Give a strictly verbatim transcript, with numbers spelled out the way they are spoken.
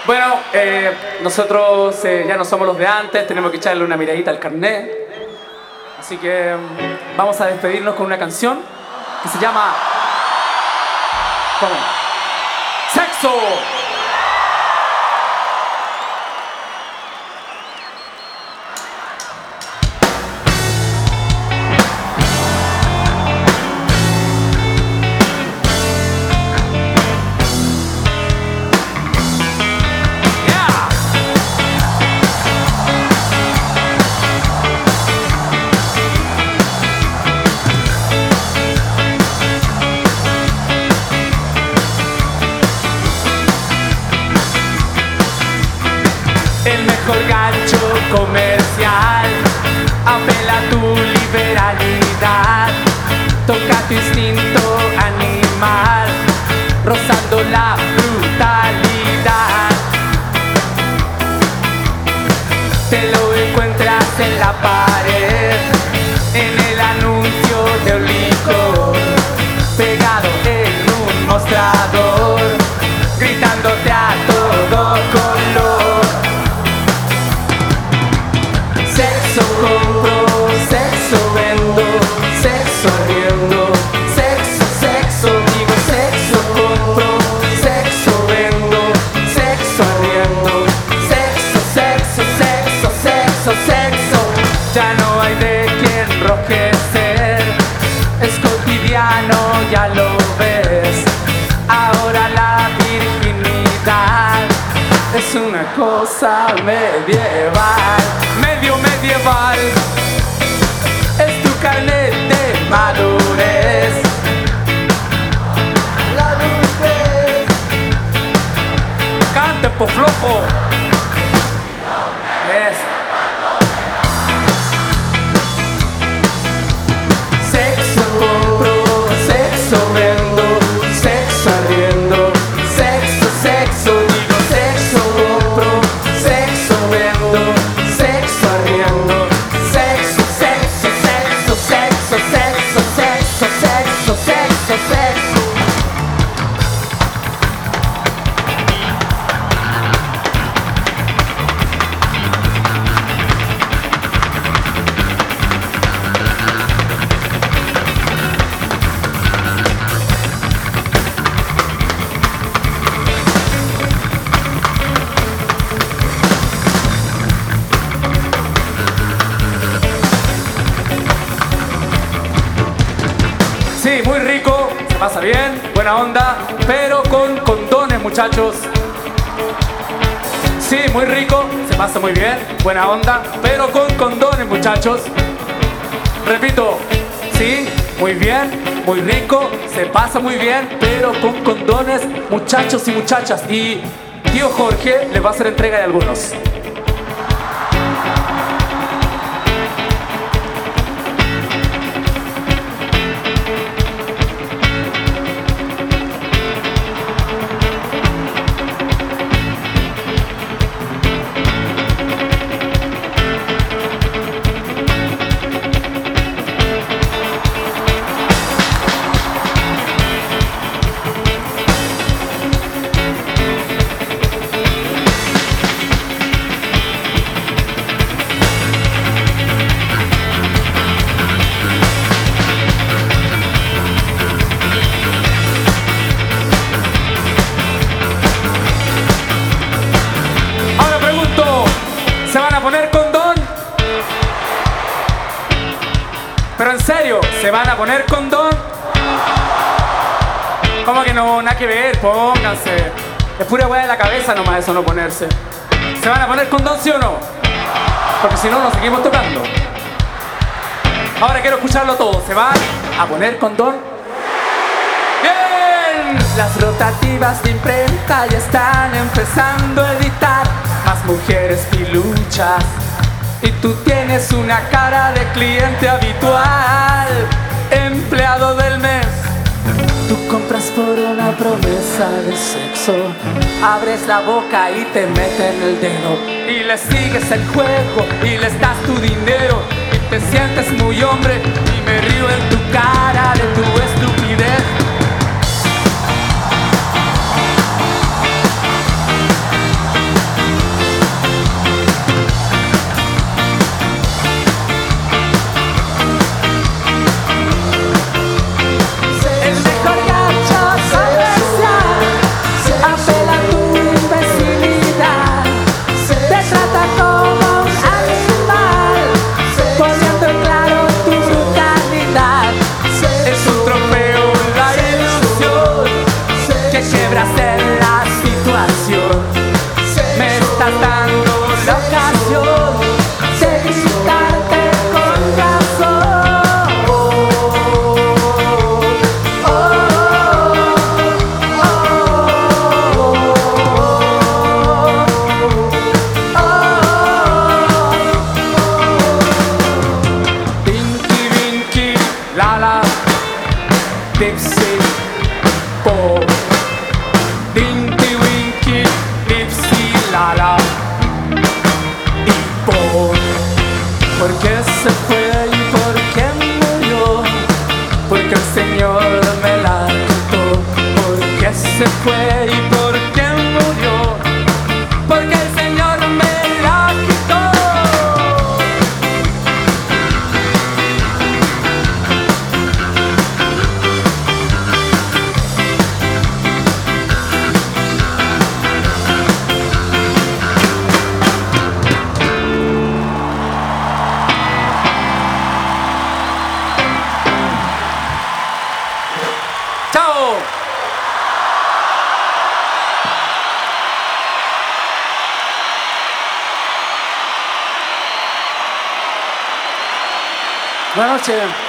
Bueno, eh, nosotros eh, ya no somos los de antes, tenemos que echarle una miradita al carnet. Así que mm, vamos a despedirnos con una canción que se llama... ¿Cómo? ¡Sexo! El mejor gancho comercial apela a tu liberalidad, toca tu instinto animal, rozando la brutalidad. Te lo encuentras en la pared, en el anuncio de un licor, pegado en un mostrador, gritándote a todo color. Sexo compro, sexo vendo, sexo arriendo, sexo, sexo, digo sexo compro, sexo vendo, sexo arriendo, sexo, sexo, sexo, sexo, sexo. Ya no hay de qué enrojecer, es cotidiano, ya lo ves. Ahora la virginidad es una cosa medieval, medio medieval. Es tu carnet de madurez. La adultez. Cante po flojo. Es. Sexo compro, sexo vendo, sexo arriendo, sexo, sexo, digo sexo compro, sexo vendo, sexo arriendo, sexo, sexo, sexo, sexo, sexo, sexo, sexo, sexo, sexo. Sí, muy rico, se pasa bien, buena onda, pero con condones, muchachos. Sí, muy rico, se pasa muy bien, buena onda, pero con condones, muchachos. Repito, sí, muy bien, muy rico, se pasa muy bien, pero con condones, muchachos y muchachas. Y tío Jorge les va a hacer entrega de algunos. ¿Se van a poner condón? Pero en serio, ¿se van a poner condón? ¿Cómo que no? Nada que ver, pónganse. Es pura hueá de la cabeza nomás eso, no ponerse. ¿Se van a poner condón, sí o no? Porque si no, nos seguimos tocando. Ahora quiero escucharlo todo. ¿Se van a poner condón? ¡Bien! Las rotativas de imprenta ya están empezando a editar más mujeres piluchas, y tú tienes una cara de cliente habitual, empleado del mes. Tú compras por una promesa de sexo, abres la boca y te meten el dedo, y le sigues el juego y les das tu dinero, y te sientes muy hombre y me río en tu cara de tu estupidez. sala. ¿Y por, por qué se fue y por qué murió? Porque el Señor me la quitó. ¿Por qué se fue y por qué murió? Porque el Señor me la quitó. ¡Chao! Buenas noches.